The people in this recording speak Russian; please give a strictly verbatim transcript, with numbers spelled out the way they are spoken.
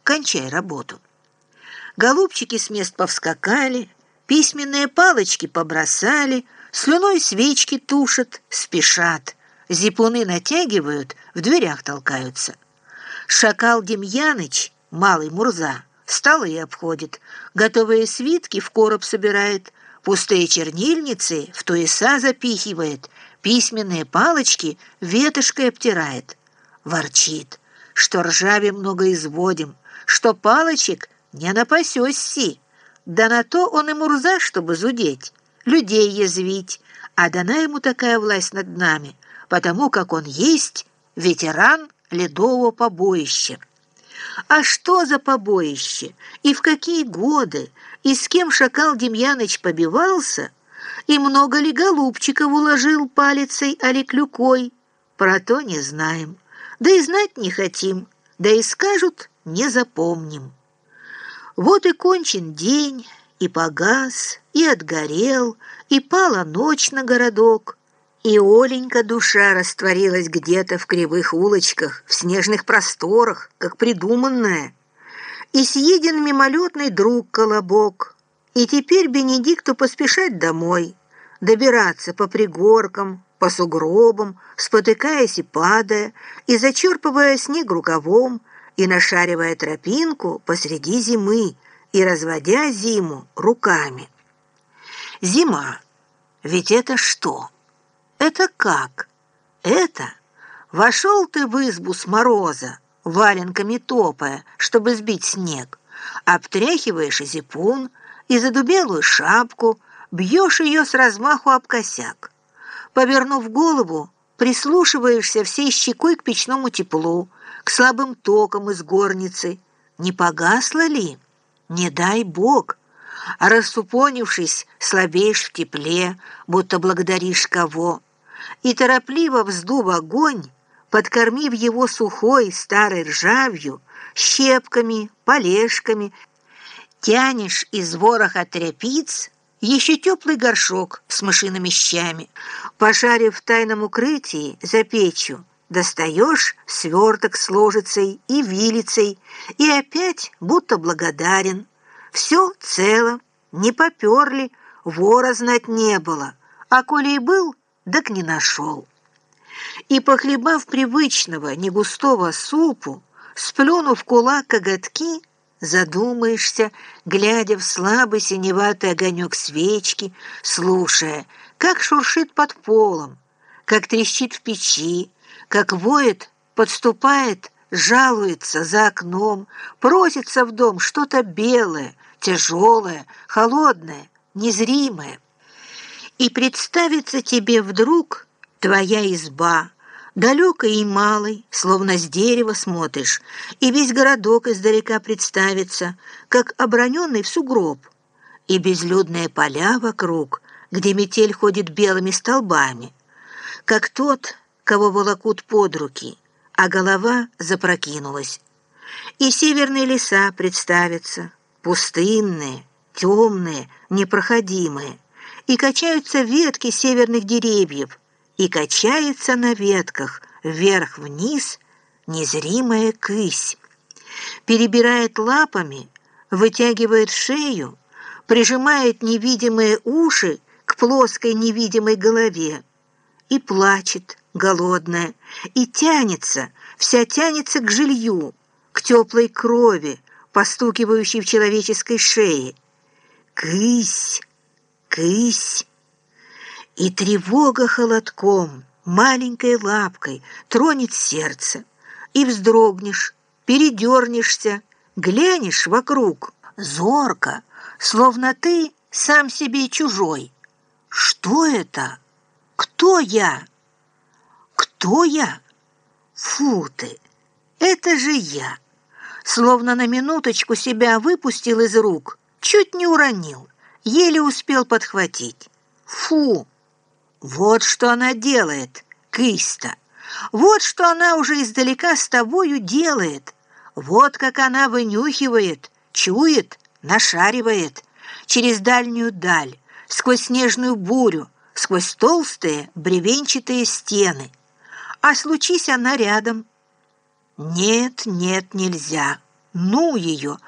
кончай работу. Голубчики с мест повскакали, письменные палочки побросали, слюной свечки тушат, спешат, зипуны натягивают, в дверях толкаются. Шакал Демьяныч, малый Мурза, столы обходит, готовые свитки в короб собирает, пустые чернильницы в туеса запихивает, письменные палочки ветошкой обтирает. Ворчит, что ржави много изводим, что палочек не напасёсь-си. Да на то он и Мурза, чтобы зудеть, людей язвить, а дана ему такая власть над нами, потому как он есть ветеран ледового побоища. А что за побоище, и в какие годы, и с кем Шакал Демьяныч побивался, и много ли голубчиков уложил палицей али клюкой, про то не знаем, да и знать не хотим, да и скажут не запомним. Вот и кончен день, и погас, и отгорел, и пала ночь на городок, и Оленька душа растворилась где-то в кривых улочках, в снежных просторах, как придуманная, и съеден мимолетный друг Колобок, и теперь Бенедикту поспешать домой, добираться по пригоркам, по сугробам, спотыкаясь и падая, и зачерпывая снег рукавом, и нашаривая тропинку посреди зимы, и разводя зиму руками. Зима. Ведь это что? Это как? Это вошел ты в избу с мороза, валенками топая, чтобы сбить снег, обтряхиваешь и зипун, и задубелую шапку, бьешь ее с размаху об косяк. Повернув голову, прислушиваешься всей щекой к печному теплу, к слабым токам из горницы. Не погасло ли? Не дай Бог. А рассупонившись, слабеешь в тепле, будто благодаришь кого. И торопливо вздув огонь, подкормив его сухой старой ржавью, щепками, полежками, тянешь из вороха тряпиц еще теплый горшок с мышиными щами. Пошарив в тайном укрытии за печью, достаешь сверток с ложицей и вилицей, и опять будто благодарен. Все цело, не поперли, вора знать не было, а коли и был, так не нашел. И, похлебав привычного негустого супу, сплюнув кулак коготки, задумаешься, глядя в слабый синеватый огонек свечки, слушая, как шуршит под полом, как трещит в печи, как воет, подступает, жалуется за окном, просится в дом что-то белое, тяжелое, холодное, незримое. И представится тебе вдруг твоя изба, далекой и малой, словно с дерева смотришь, и весь городок издалека представится, как оброненный в сугроб, и безлюдные поля вокруг, где метель ходит белыми столбами, как тот, кого волокут под руки, а голова запрокинулась. И северные леса представятся, пустынные, темные, непроходимые, и качаются ветки северных деревьев, и качается на ветках вверх-вниз незримая кысь, перебирает лапами, вытягивает шею, прижимает невидимые уши к плоской невидимой голове и плачет, голодная, и тянется, вся тянется к жилью, к теплой крови, постукивающей в человеческой шее. Кысь, кысь. И тревога холодком, маленькой лапкой тронет сердце, и вздрогнешь, передернешься, глянешь вокруг, зорко, словно ты сам себе чужой. Что это? Кто я? Кто я? Фу ты! Это же я! Словно на минуточку себя выпустил из рук, чуть не уронил, еле успел подхватить. Фу! Вот что она делает, кысь-то! Вот что она уже издалека с тобою делает! Вот как она вынюхивает, чует, нашаривает через дальнюю даль, сквозь снежную бурю, сквозь толстые бревенчатые стены. А случись она рядом. Нет, нет, нельзя. Ну ее!